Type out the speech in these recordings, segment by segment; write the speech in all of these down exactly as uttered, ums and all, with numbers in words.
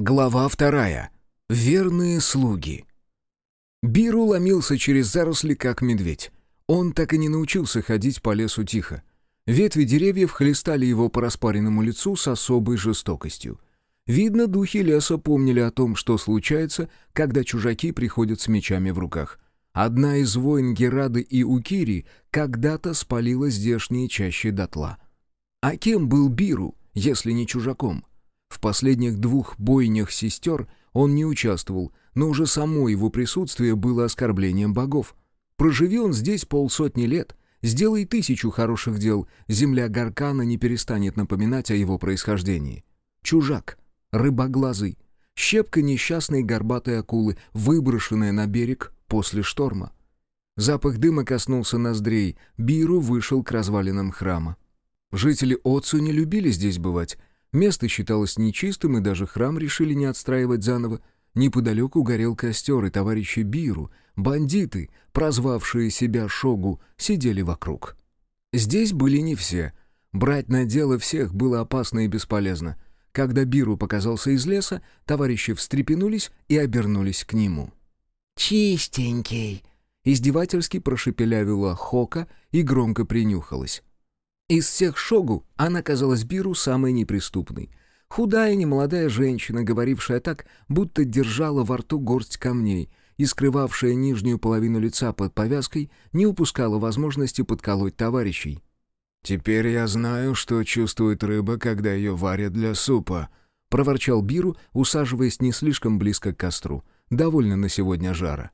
Глава вторая. Верные слуги. Биру ломился через заросли, как медведь. Он так и не научился ходить по лесу тихо. Ветви деревьев хлестали его по распаренному лицу с особой жестокостью. Видно, духи леса помнили о том, что случается, когда чужаки приходят с мечами в руках. Одна из войн Герады и Укири когда-то спалила здешние чащи дотла. А кем был Биру, если не чужаком? В последних двух бойнях сестер он не участвовал, но уже само его присутствие было оскорблением богов. Проживи он здесь полсотни лет, сделай тысячу хороших дел, земля Гаркана не перестанет напоминать о его происхождении. Чужак, рыбоглазый, щепка несчастной горбатой акулы, выброшенная на берег после шторма. Запах дыма коснулся ноздрей, Биру вышел к развалинам храма. Жители Оцу не любили здесь бывать. Место считалось нечистым, и даже храм решили не отстраивать заново. Неподалеку горел костер, и товарищи Биру, бандиты, прозвавшие себя Шогу, сидели вокруг. Здесь были не все. Брать на дело всех было опасно и бесполезно. Когда Биру показался из леса, товарищи встрепенулись и обернулись к нему. «Чистенький!» — издевательски прошепелявила Хока и громко принюхалась. Из всех Шогу она казалась Биру самой неприступной. Худая немолодая женщина, говорившая так, будто держала во рту горсть камней, и скрывавшая нижнюю половину лица под повязкой, не упускала возможности подколоть товарищей. «Теперь я знаю, что чувствует рыба, когда ее варят для супа», — проворчал Биру, усаживаясь не слишком близко к костру. Довольно на сегодня жара.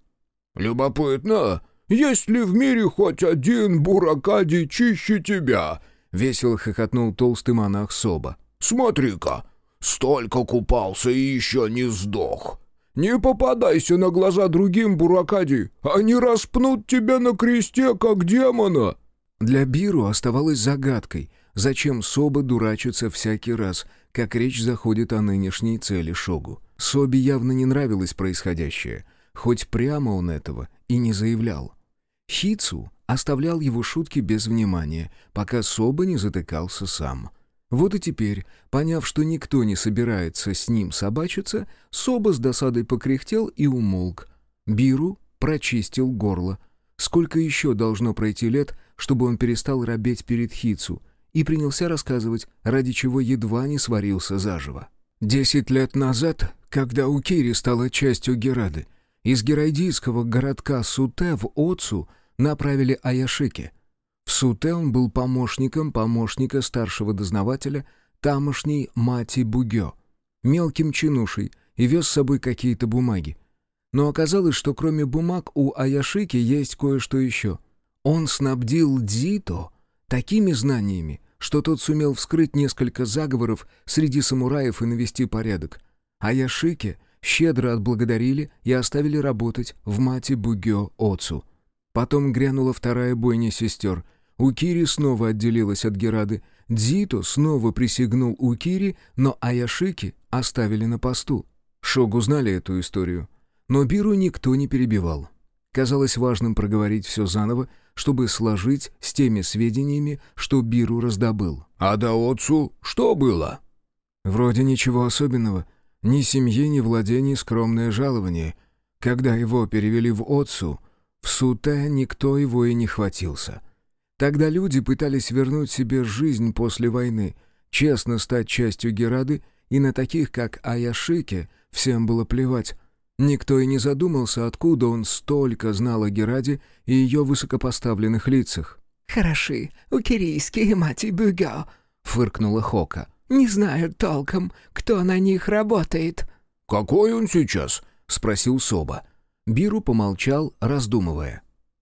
«Любопытно, есть ли в мире хоть один буракади чище тебя?» — весело хохотнул толстый монах Соба. «Смотри-ка, столько купался и еще не сдох. Не попадайся на глаза другим буракади, они распнут тебя на кресте, как демона». Для Биру оставалось загадкой, зачем Соба дурачится всякий раз, как речь заходит о нынешней цели Шогу. Собе явно не нравилось происходящее, хоть прямо он этого и не заявлял. Хицу оставлял его шутки без внимания, пока Соба не затыкался сам. Вот и теперь, поняв, что никто не собирается с ним собачиться, Соба с досадой покряхтел и умолк. Биру прочистил горло. Сколько еще должно пройти лет, чтобы он перестал робеть перед Хицу, и принялся рассказывать, ради чего едва не сварился заживо. Десять лет назад, когда Укири стала частью Герады, из герайдийского городка Суте в Оцу направили Аяшики. В Суте он был помощником помощника старшего дознавателя тамошней Мати Бугё, мелким чинушей, и вез с собой какие-то бумаги. Но оказалось, что кроме бумаг у Аяшики есть кое-что еще. Он снабдил Дзито такими знаниями, что тот сумел вскрыть несколько заговоров среди самураев и навести порядок. Аяшики щедро отблагодарили и оставили работать в Мати Бугё Оцу. Потом грянула вторая бойня сестер. Укири снова отделилась от Герады. Дзито снова присягнул Укири, но Аяшики оставили на посту. Шогу знали эту историю. Но Биру никто не перебивал. Казалось важным проговорить все заново, чтобы сложить с теми сведениями, что Биру раздобыл. «А до Оцу что было?» «Вроде ничего особенного. Ни семьи, ни владений, скромное жалование. Когда его перевели в Оцу, в Суте никто его и не хватился. Тогда люди пытались вернуть себе жизнь после войны, честно стать частью Герады, и на таких, как Аяшики, всем было плевать. Никто и не задумался, откуда он столько знал о Гераде и ее высокопоставленных лицах». «Хороши, укирийские Мати Бугё», — фыркнула Хока. «Не знаю толком, кто на них работает». «Какой он сейчас?» — спросил Соба. Биру помолчал, раздумывая.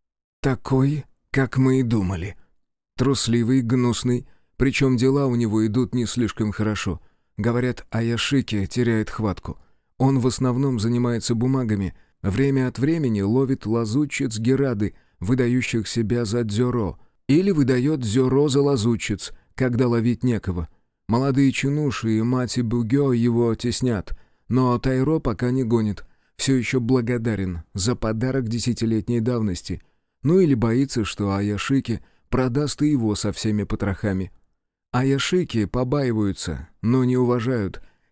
«Такой, как мы и думали. Трусливый, гнусный, причем дела у него идут не слишком хорошо. Говорят, Аяшики теряет хватку. Он в основном занимается бумагами, время от времени ловит лазутчиц Герады, выдающих себя за дзёро, или выдает дзёро за лазутчиц, когда ловить некого. Молодые чинуши и Мати Бугё его теснят, но Тайро пока не гонит, все еще благодарен за подарок десятилетней давности, ну или боится, что Аяшики продаст и его со всеми потрохами. Аяшики побаиваются, но не уважают.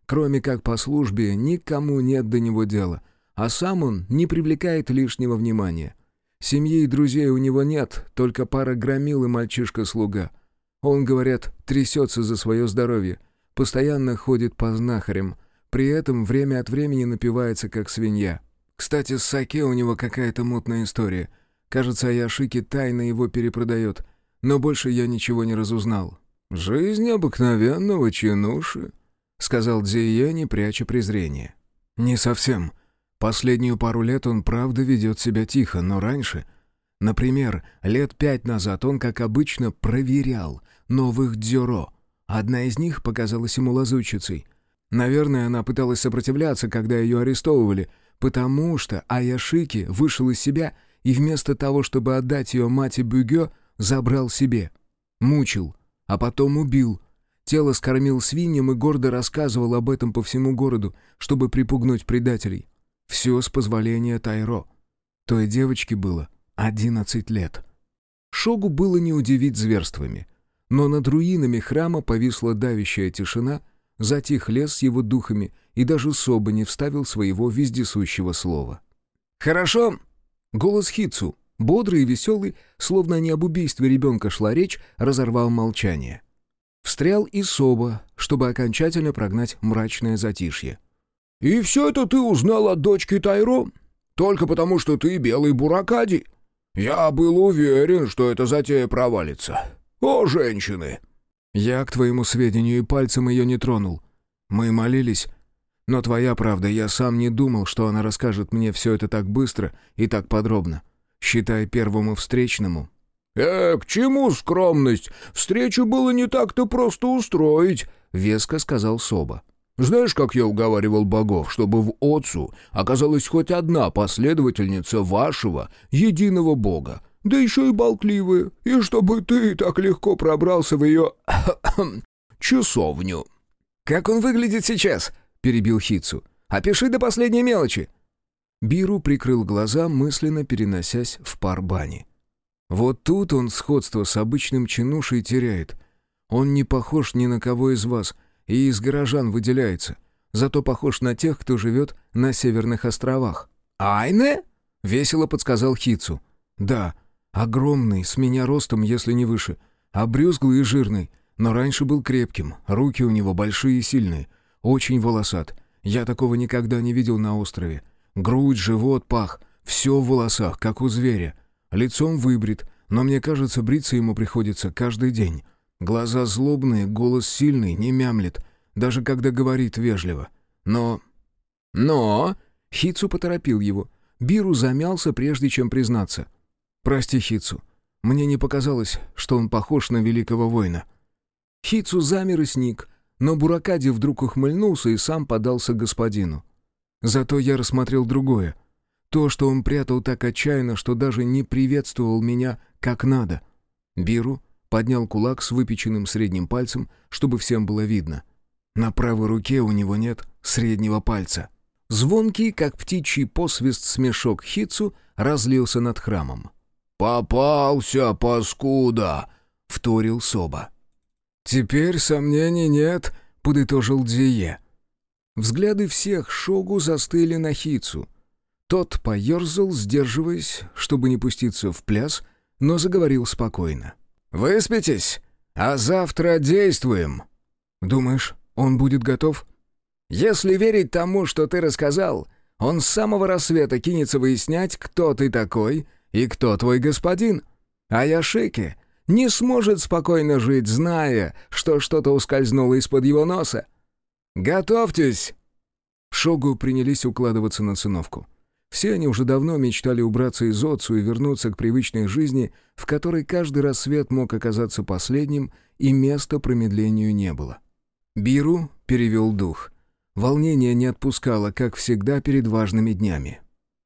Кроме как по службе, никому нет до него дела, а сам он не привлекает лишнего внимания. Семьи и друзей у него нет, только пара громил и мальчишка-слуга. Он, говорят, трясется за свое здоровье, постоянно ходит по знахарям, при этом время от времени напивается, как свинья. Кстати, с саке у него какая-то мутная история. Кажется, Аяшики тайно его перепродает, но больше я ничего не разузнал. «Жизнь обыкновенного чинуши», — сказал Дзие, не пряча презрения. «Не совсем. Последнюю пару лет он правда ведет себя тихо, но раньше... Например, лет пять назад он, как обычно, проверял новых дзюро. Одна из них показалась ему лазутчицей. Наверное, она пыталась сопротивляться, когда ее арестовывали, потому что Аяшики вышел из себя и вместо того, чтобы отдать ее мате Бюгё, забрал себе. Мучил, а потом убил. Тело скормил свиньям и гордо рассказывал об этом по всему городу, чтобы припугнуть предателей. Все с позволения Тайро. Той девочке было одиннадцать лет. Шогу было не удивить зверствами. Но над руинами храма повисла давящая тишина, затих лес с его духами, и даже Соба не вставил своего вездесущего слова. «Хорошо!» Голос Хитсу, бодрый и веселый, словно не об убийстве ребенка шла речь, разорвал молчание. Встрял и Соба, чтобы окончательно прогнать мрачное затишье. «И все это ты узнал от дочки Тайро? Только потому, что ты белый буракади? Я был уверен, что эта затея провалится. О, женщины!» «Я, к твоему сведению, и пальцем ее не тронул. Мы молились. Но твоя правда, я сам не думал, что она расскажет мне все это так быстро и так подробно. Считай, первому встречному». «Э, к чему скромность? Встречу было не так-то просто устроить», — веско сказал Соба. «Знаешь, как я уговаривал богов, чтобы в Отцу оказалась хоть одна последовательница вашего единого бога, да еще и болтливая, и чтобы ты так легко пробрался в ее часовню». «Как он выглядит сейчас?» — перебил Хитсу. «Опиши до последней мелочи». Биру прикрыл глаза, мысленно переносясь в пар бани. Вот тут он сходство с обычным чинушей теряет. Он не похож ни на кого из вас и из горожан выделяется, зато похож на тех, кто живет на Северных островах. «Айне?» — весело подсказал Хитсу. «Да, огромный, с меня ростом, если не выше, обрюзглый и жирный, но раньше был крепким, руки у него большие и сильные, очень волосат. Я такого никогда не видел на острове. Грудь, живот, пах — все в волосах, как у зверя. Лицом выбрит, но мне кажется, бриться ему приходится каждый день. Глаза злобные, голос сильный, не мямлет, даже когда говорит вежливо. Но... Но... Хитсу поторопил его. Биру замялся, прежде чем признаться. «Прости, Хитсу, мне не показалось, что он похож на великого воина». Хитсу замер и сник, но Буракади вдруг ухмыльнулся и сам подался к господину. Зато я рассмотрел другое. То, что он прятал так отчаянно, что даже не приветствовал меня как надо. Биру поднял кулак с выпеченным средним пальцем, чтобы всем было видно. На правой руке у него нет среднего пальца. Звонкий, как птичий посвист, смешок Хитсу разлился над храмом. «Попался, паскуда!» — вторил Соба. «Теперь сомнений нет», — подытожил Дзие. Взгляды всех шогу застыли на Хитсу. Тот поерзал, сдерживаясь, чтобы не пуститься в пляс, но заговорил спокойно. «Выспитесь, а завтра действуем». «Думаешь, он будет готов?» «Если верить тому, что ты рассказал, он с самого рассвета кинется выяснять, кто ты такой и кто твой господин. А Яшики не сможет спокойно жить, зная, что что-то ускользнуло из-под его носа. Готовьтесь!» Шогу принялись укладываться на циновку. Все они уже давно мечтали убраться из Отцу и вернуться к привычной жизни, в которой каждый рассвет мог оказаться последним, и места промедлению не было. Биру перевел дух. Волнение не отпускало, как всегда, перед важными днями.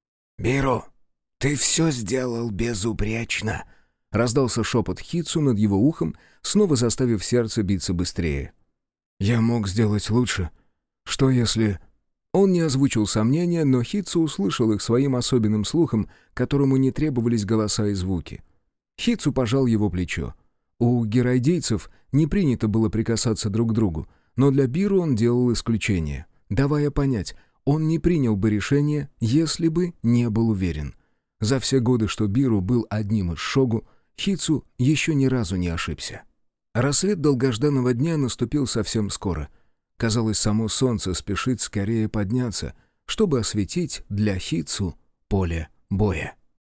«Биру, ты все сделал безупречно!» — раздался шепот Хитсу над его ухом, снова заставив сердце биться быстрее. «Я мог сделать лучше. Что если...» Он не озвучил сомнения, но Хитсу услышал их своим особенным слухом, которому не требовались голоса и звуки. Хитсу пожал его плечо. У герайдейцев не принято было прикасаться друг к другу, но для Биру он делал исключение, давая понять, он не принял бы решение, если бы не был уверен. За все годы, что Биру был одним из шогу, Хицу еще ни разу не ошибся. Рассвет долгожданного дня наступил совсем скоро. Казалось, само солнце спешит скорее подняться, чтобы осветить для Хицу поле боя.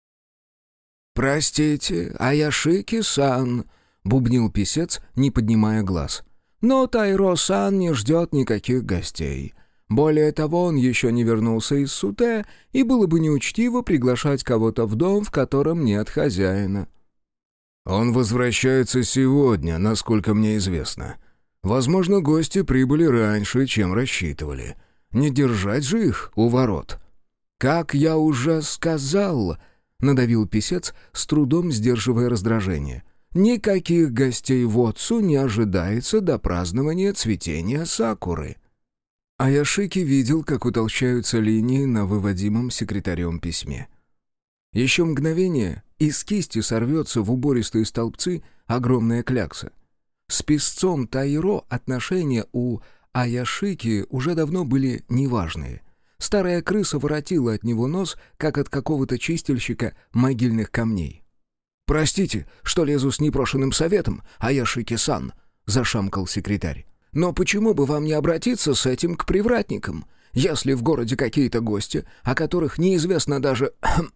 «Простите, Аяшики-сан», — бубнил писец, не поднимая глаз. «Но Тайро-сан не ждет никаких гостей. Более того, он еще не вернулся из Суте, и было бы неучтиво приглашать кого-то в дом, в котором нет хозяина». «Он возвращается сегодня, насколько мне известно. Возможно, гости прибыли раньше, чем рассчитывали. Не держать же их у ворот». «Как я уже сказал», — надавил писец, с трудом сдерживая раздражение, «никаких гостей в Отцу не ожидается до празднования цветения сакуры». Аяшики видел, как утолщаются линии на выводимом секретарем письме. Еще мгновение, и с кисти сорвется в убористые столбцы огромная клякса. С писцом Тайро отношения у Аяшики уже давно были неважные. Старая крыса воротила от него нос, как от какого-то чистильщика могильных камней. «Простите, что лезу с непрошенным советом, Аяшики-сан», — зашамкал секретарь. «Но почему бы вам не обратиться с этим к привратникам? Если в городе какие-то гости, о которых неизвестно даже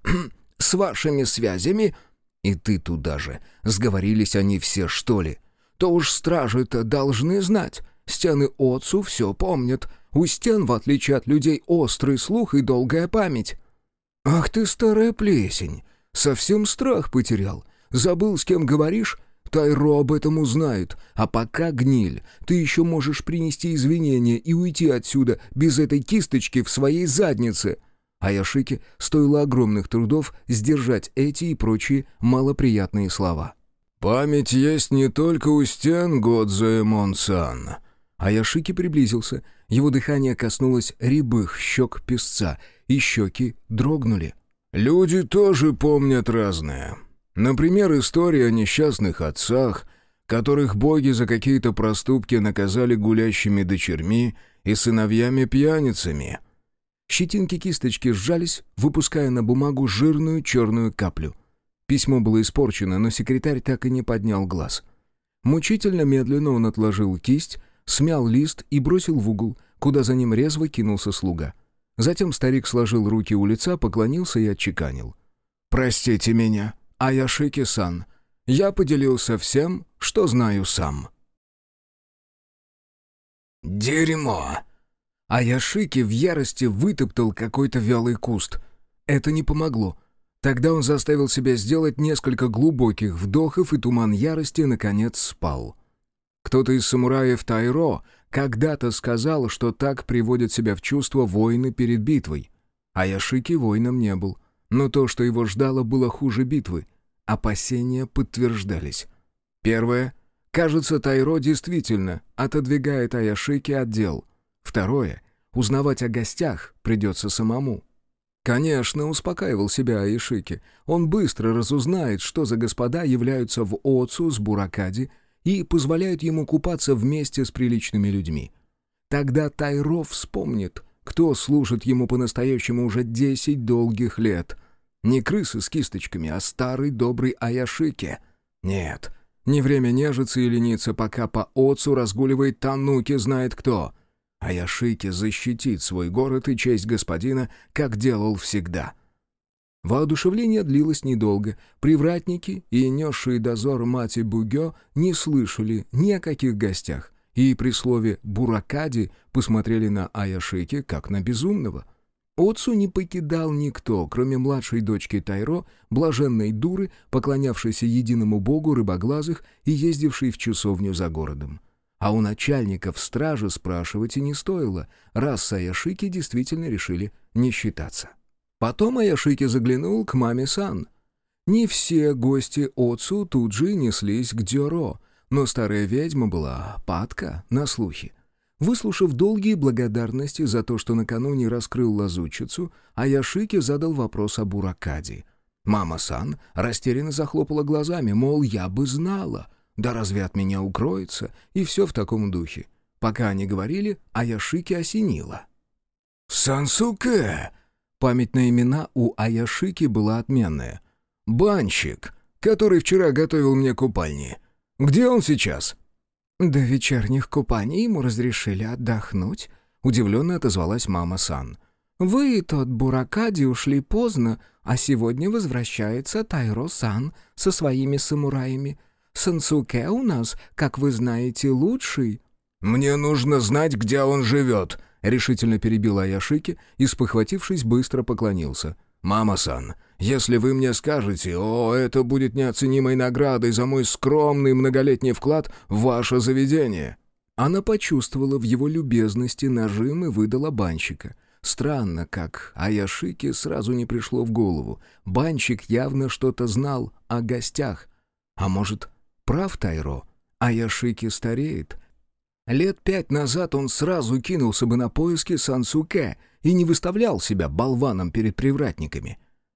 с вашими связями, и ты туда же, сговорились они все, что ли, то уж стражи-то должны знать. Стены Отцу все помнят. У стен, в отличие от людей, острый слух и долгая память». «Ах ты, старая плесень! Совсем страх потерял. Забыл, с кем говоришь? Тайро об этом узнает. А пока, гниль, ты еще можешь принести извинения и уйти отсюда без этой кисточки в своей заднице». Аяшике стоило огромных трудов сдержать эти и прочие малоприятные слова. «Память есть не только у стен, Годзоэмон-сан». Аяшики приблизился. Его дыхание коснулось рябых щек песца, и щеки дрогнули. «Люди тоже помнят разное. Например, история о несчастных отцах, которых боги за какие-то проступки наказали гулящими дочерьми и сыновьями-пьяницами». Щетинки кисточки сжались, выпуская на бумагу жирную черную каплю. Письмо было испорчено, но секретарь так и не поднял глаз. Мучительно медленно он отложил кисть, смял лист и бросил в угол, куда за ним резво кинулся слуга. Затем старик сложил руки у лица, поклонился и отчеканил. «Простите меня, Аяшики-сан. Я поделился всем, что знаю сам». «Дерьмо!» Аяшики в ярости вытоптал какой-то вялый куст. Это не помогло. Тогда он заставил себя сделать несколько глубоких вдохов, и туман ярости, наконец, спал. Кто-то из самураев Тайро когда-то сказал, что так приводят себя в чувство воины перед битвой. Аяшики воином не был, но то, что его ждало, было хуже битвы. Опасения подтверждались. Первое. Кажется, Тайро действительно отодвигает Аяшики от дел. Второе. Узнавать о гостях придется самому. Конечно, успокаивал себя Аяшики. Он быстро разузнает, что за господа являются в Отцу с Буракади и позволяют ему купаться вместе с приличными людьми. Тогда Тайро вспомнит, кто служит ему по-настоящему уже десять долгих лет. Не крысы с кисточками, а старый добрый Аяшики. Нет, не время нежиться и лениться, пока по Отцу разгуливает Тануки знает кто. Аяшики защитит свой город и честь господина, как делал всегда. Воодушевление длилось недолго. Привратники и несшие дозор мати Бугё не слышали ни о каких гостях, и при слове «буракади» посмотрели на Аяшики как на безумного. Отцу не покидал никто, кроме младшей дочки Тайро, блаженной дуры, поклонявшейся единому богу рыбоглазых и ездившей в часовню за городом. А у начальников стражи спрашивать и не стоило, раз с Аяшики действительно решили не считаться. Потом Аяшики заглянул к маме-сан. Не все гости Отцу тут же неслись к Дзёро, но старая ведьма была падка на слухи. Выслушав долгие благодарности за то, что накануне раскрыл лазутчицу, Аяшики задал вопрос о Буракади. Мама-сан растерянно захлопала глазами, мол, я бы знала. Да разве от меня укроется? И все в таком духе. Пока они говорили, Аяшики осенило. «Сансуке!» Память на имена у Аяшики была отменная. «Банщик, который вчера готовил мне купальни. Где он сейчас?» «До вечерних купаний ему разрешили отдохнуть», — удивленно отозвалась мама Сан. «Вы и тот Буракади ушли поздно, а сегодня возвращается Тайро-сан со своими самураями. Сансуке у нас, как вы знаете, лучший». «Мне нужно знать, где он живет», — решительно перебил Аяшики и, спохватившись, быстро поклонился. «Мама-сан, если вы мне скажете, о, это будет неоценимой наградой за мой скромный многолетний вклад в ваше заведение». Она почувствовала в его любезности нажим и выдала банщика. Странно, как Аяшики сразу не пришло в голову. Банщик явно что-то знал о гостях. А может, прав Тайро? Аяшики стареет. Лет пять назад он сразу кинулся бы на поиски Сансуке и не выставлял себя болваном перед привратниками.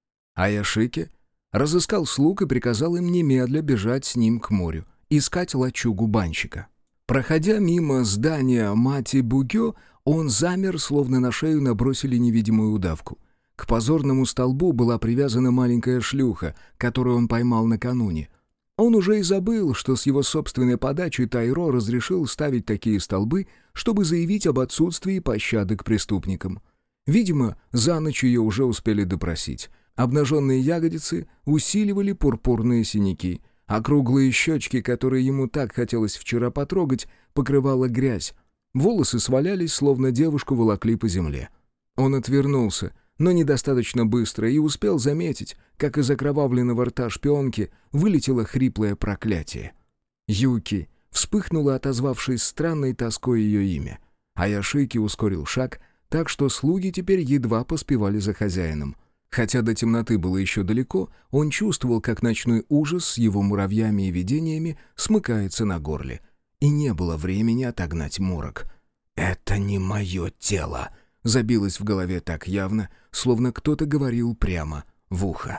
Аяшики разыскал слуг и приказал им немедля бежать с ним к морю, искать лачугу банщика. Проходя мимо здания Мати-Бугё, он замер, словно на шею набросили невидимую удавку. К позорному столбу была привязана маленькая шлюха, которую он поймал накануне. Он уже и забыл, что с его собственной подачи Тайро разрешил ставить такие столбы, чтобы заявить об отсутствии пощады к преступникам. Видимо, за ночь ее уже успели допросить. Обнаженные ягодицы усиливали пурпурные синяки, а круглые щечки, которые ему так хотелось вчера потрогать, покрывала грязь. Волосы свалялись, словно девушку волокли по земле. Он отвернулся, но недостаточно быстро, и успел заметить, как из окровавленного рта шпионки вылетело хриплое проклятие. Юки вспыхнула, отозвавшись странной тоской ее имя. Аяшики ускорил шаг, так что слуги теперь едва поспевали за хозяином. Хотя до темноты было еще далеко, он чувствовал, как ночной ужас с его муравьями и видениями смыкается на горле. И не было времени отогнать морок. «Это не мое тело!» забилось в голове так явно, словно кто-то говорил прямо в ухо.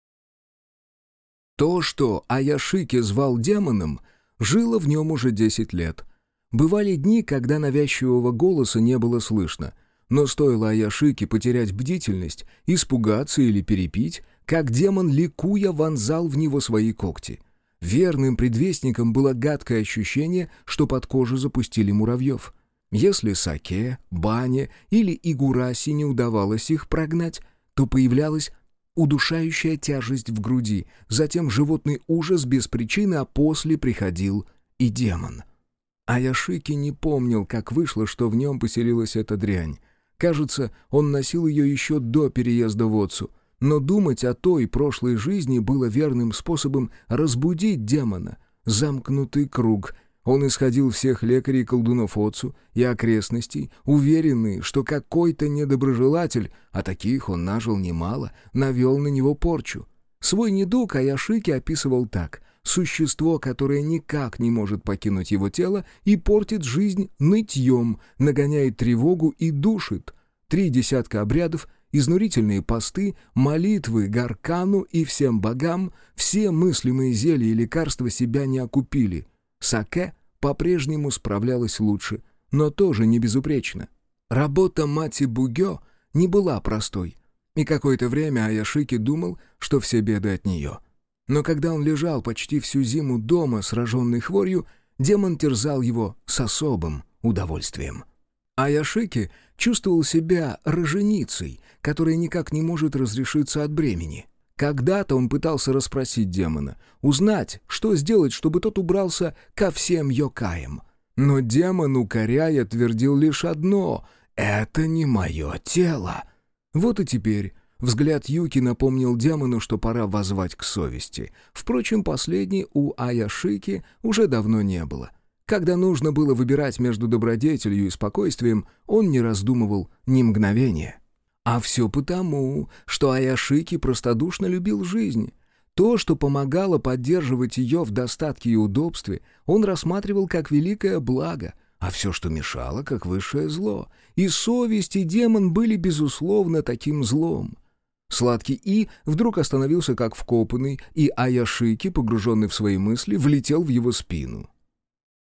То, что Аяшики звал демоном, жило в нем уже десять лет. Бывали дни, когда навязчивого голоса не было слышно, но стоило Аяшики потерять бдительность, испугаться или перепить, как демон, ликуя, вонзал в него свои когти. Верным предвестником было гадкое ощущение, что под кожу запустили муравьев. Если саке, бане или игураси не удавалось их прогнать, то появлялась удушающая тяжесть в груди, затем животный ужас без причины, а после приходил и демон. Аяшики не помнил, как вышло, что в нем поселилась эта дрянь. Кажется, он носил ее еще до переезда в Отсу, но думать о той прошлой жизни было верным способом разбудить демона. Замкнутый круг. Он исходил всех лекарей и колдунов Отсу и окрестностей, уверенный, что какой-то недоброжелатель, а таких он нажил немало, навел на него порчу. Свой недуг Аяшики описывал так: существо, которое никак не может покинуть его тело и портит жизнь нытьем, нагоняет тревогу и душит. Три десятка обрядов, изнурительные посты, молитвы Гаркану и всем богам, все мыслимые зелья и лекарства себя не окупили. Саке по-прежнему справлялась лучше, но тоже не безупречно. Работа Мати-Бугё не была простой, и какое-то время Аяшики думал, что все беды от нее. Но когда он лежал почти всю зиму дома, сраженный хворью, демон терзал его с особым удовольствием. Аяшики чувствовал себя роженицей, которая никак не может разрешиться от бремени. Когда-то он пытался расспросить демона, узнать, что сделать, чтобы тот убрался ко всем йокаям. Но демон, укоряя, твердил лишь одно — «Это не мое тело». Вот и теперь взгляд Юки напомнил демону, что пора воззвать к совести. Впрочем, последней у Аяшики уже давно не было. Когда нужно было выбирать между добродетелью и спокойствием, он не раздумывал ни мгновения. А все потому, что Аяшики простодушно любил жизнь. То, что помогало поддерживать ее в достатке и удобстве, он рассматривал как великое благо, а все, что мешало, как высшее зло. И совесть, и демон были, безусловно, таким злом. Сладкий И вдруг остановился как вкопанный, и Аяшики, погруженный в свои мысли, влетел в его спину.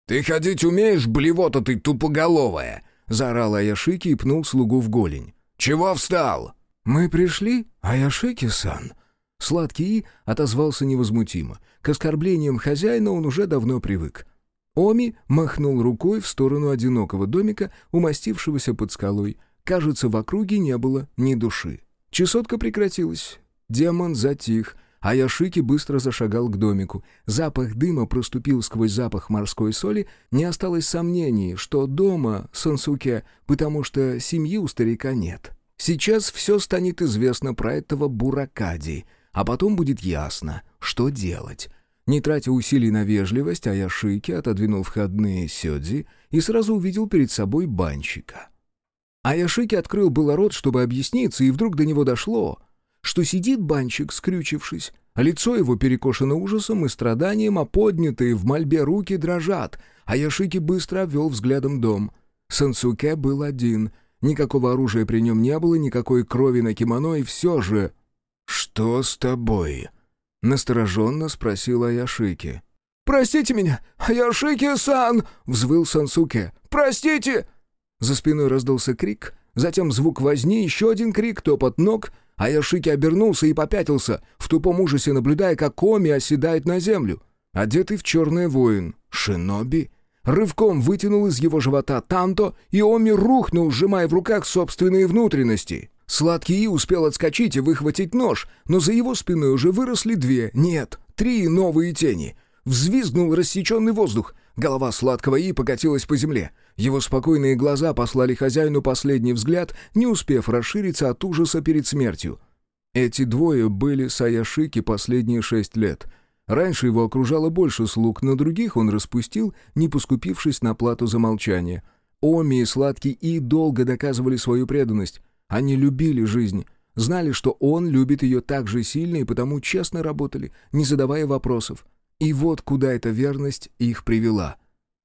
«Ты ходить умеешь, блевота ты тупоголовая?» — заорал Аяшики и пнул слугу в голень. «Чего встал?» «Мы пришли, Аяшики-сан». Сладкий И отозвался невозмутимо. К оскорблениям хозяина он уже давно привык. Оми махнул рукой в сторону одинокого домика, умастившегося под скалой. Кажется, в округе не было ни души. Чесотка прекратилась. Демон затих. Аяшики быстро зашагал к домику. Запах дыма проступил сквозь запах морской соли. Не осталось сомнений, что дома Сансуке, потому что семьи у старика нет. Сейчас все станет известно про этого Буракади, а потом будет ясно, что делать. Не тратя усилий на вежливость, Аяшики отодвинул входные сёдзи и сразу увидел перед собой банщика. Аяшики открыл было рот, чтобы объясниться, и вдруг до него дошло, что сидит банщик, скрючившись, а лицо его перекошено ужасом и страданием, а поднятые в мольбе руки дрожат. Аяшики быстро обвел взглядом дом. Сансуке был один. Никакого оружия при нем не было, никакой крови на кимоно, и все же... «Что с тобой?» — настороженно спросил Аяшики. «Простите меня, Аяшики-сан!» — взвыл Сансуке. «Простите!» За спиной раздался крик, затем звук возни, еще один крик, топот ног. Аяшики обернулся и попятился, в тупом ужасе наблюдая, как Оми оседает на землю. Одетый в черное воин, шиноби, рывком вытянул из его живота танто, и Оми рухнул, сжимая в руках собственные внутренности. Сладкий И успел отскочить и выхватить нож, но за его спиной уже выросли две, нет, три новые тени. Взвизгнул рассеченный воздух. Голова Сладкого И покатилась по земле. Его спокойные глаза послали хозяину последний взгляд, не успев расшириться от ужаса перед смертью. Эти двое были с Аяшики последние шесть лет. Раньше его окружало больше слуг, но других он распустил, не поскупившись на плату за молчание. Оми и Сладкий И долго доказывали свою преданность. Они любили жизнь, знали, что он любит ее так же сильно, и потому честно работали, не задавая вопросов. И вот куда эта верность их привела.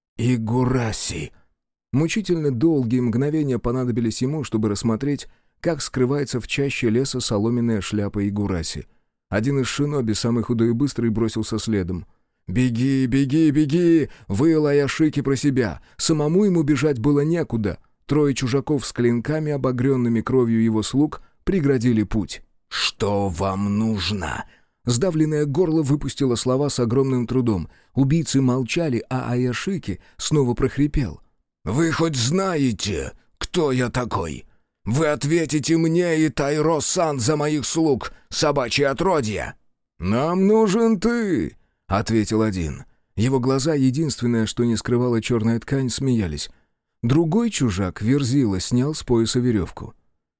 Игураси. Мучительно долгие мгновения понадобились ему, чтобы рассмотреть, как скрывается в чаще леса соломенная шляпа Игураси. Один из шиноби, самый худой и быстрый, бросился следом. «Беги, беги, беги!» — выл Аяшики про себя. Самому ему бежать было некуда. Трое чужаков с клинками, обогренными кровью его слуг, преградили путь. «Что вам нужно?» Сдавленное горло выпустило слова с огромным трудом. Убийцы молчали, а Аяшики снова прохрипел. «Вы хоть знаете, кто я такой? Вы ответите мне и Тайро-сан за моих слуг, собачье отродье!» «Нам нужен ты!» — ответил один. Его глаза, единственное, что не скрывала черная ткань, смеялись. Другой чужак, Верзила, снял с пояса веревку.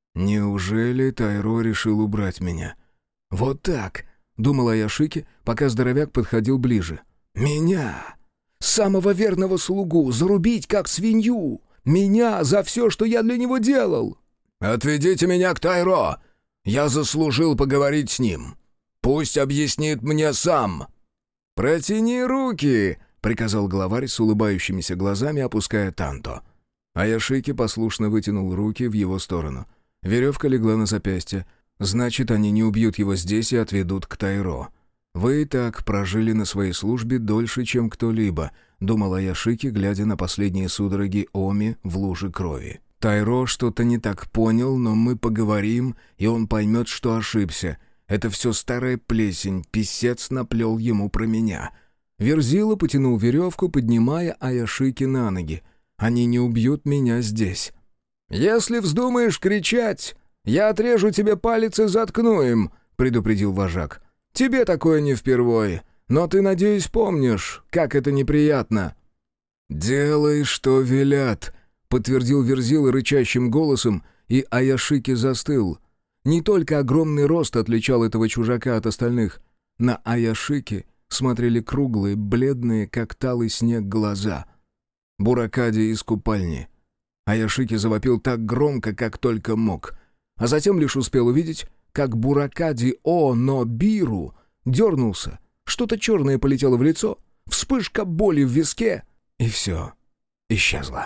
«Неужели Тайро решил убрать меня?» «Вот так!» — думал Аяшики, пока здоровяк подходил ближе. «Меня! Самого верного слугу! Зарубить, как свинью! Меня за все, что я для него делал!» «Отведите меня к Тайро! Я заслужил поговорить с ним! Пусть объяснит мне сам!» «Протяни руки!» — приказал главарь с улыбающимися глазами, опуская танто. Аяшики послушно вытянул руки в его сторону. Веревка легла на запястье. Значит, они не убьют его здесь и отведут к Тайро. «Вы и так прожили на своей службе дольше, чем кто-либо», — думал Аяшики, глядя на последние судороги Оми в луже крови. «Тайро что-то не так понял, но мы поговорим, и он поймет, что ошибся. Это все старая плесень, писец наплел ему про меня». Верзила потянул веревку, поднимая Аяшики на ноги. «Они не убьют меня здесь». «Если вздумаешь кричать, я отрежу тебе палец и заткну им», — предупредил вожак. «Тебе такое не впервой, но ты, надеюсь, помнишь, как это неприятно». «Делай, что велят», — подтвердил Верзила рычащим голосом, и Аяшики застыл. Не только огромный рост отличал этого чужака от остальных. На Аяшики смотрели круглые, бледные, как талый снег, глаза. Буракади из купальни. Аяшики завопил так громко, как только мог. А затем лишь успел увидеть, как Буракади О-но-биру дернулся. Что-то черное полетело в лицо, вспышка боли в виске, и все исчезло.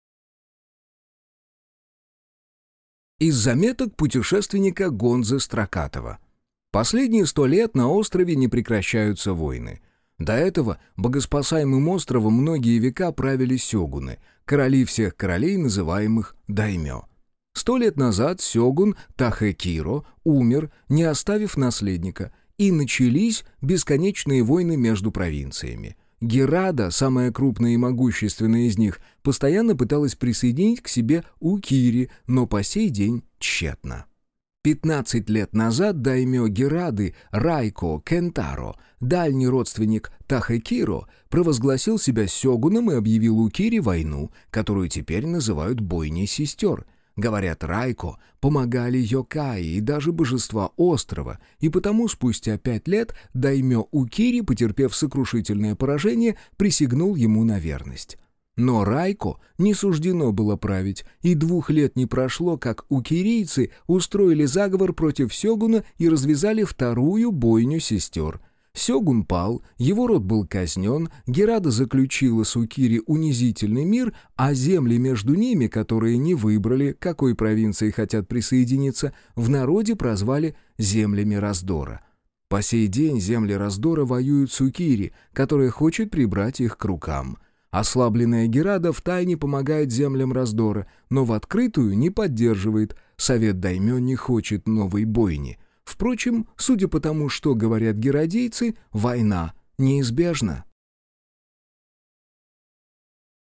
Из заметок путешественника Гонзы Строкатова. Последние сто лет на острове не прекращаются войны. До этого богоспасаемым островом многие века правили сёгуны, короли всех королей, называемых даймё. Сто лет назад сёгун Тахэкиро умер, не оставив наследника, и начались бесконечные войны между провинциями. Герада, самая крупная и могущественная из них, постоянно пыталась присоединить к себе Укири, но по сей день тщетно. Пятнадцать лет назад даймё Герады Райко Кентаро, дальний родственник Тахэкиро, провозгласил себя сёгуном и объявил Укири войну, которую теперь называют бойней сестер. Говорят, Райко помогали йокаи и даже божества острова, и потому спустя пять лет даймё Укири, потерпев сокрушительное поражение, присягнул ему на верность. Но Райко не суждено было править, и двух лет не прошло, как укирийцы устроили заговор против сёгуна и развязали вторую бойню сестер. Сёгун пал, его род был казнен, Герада заключила с Укири унизительный мир, а земли между ними, которые не выбрали, к какой провинции хотят присоединиться, в народе прозвали землями раздора. По сей день земли раздора воюют с Укири, которая хочет прибрать их к рукам. Ослабленная Герада втайне помогает землям раздора, но в открытую не поддерживает. Совет даймё не хочет новой бойни. Впрочем, судя по тому, что говорят геродейцы, война неизбежна.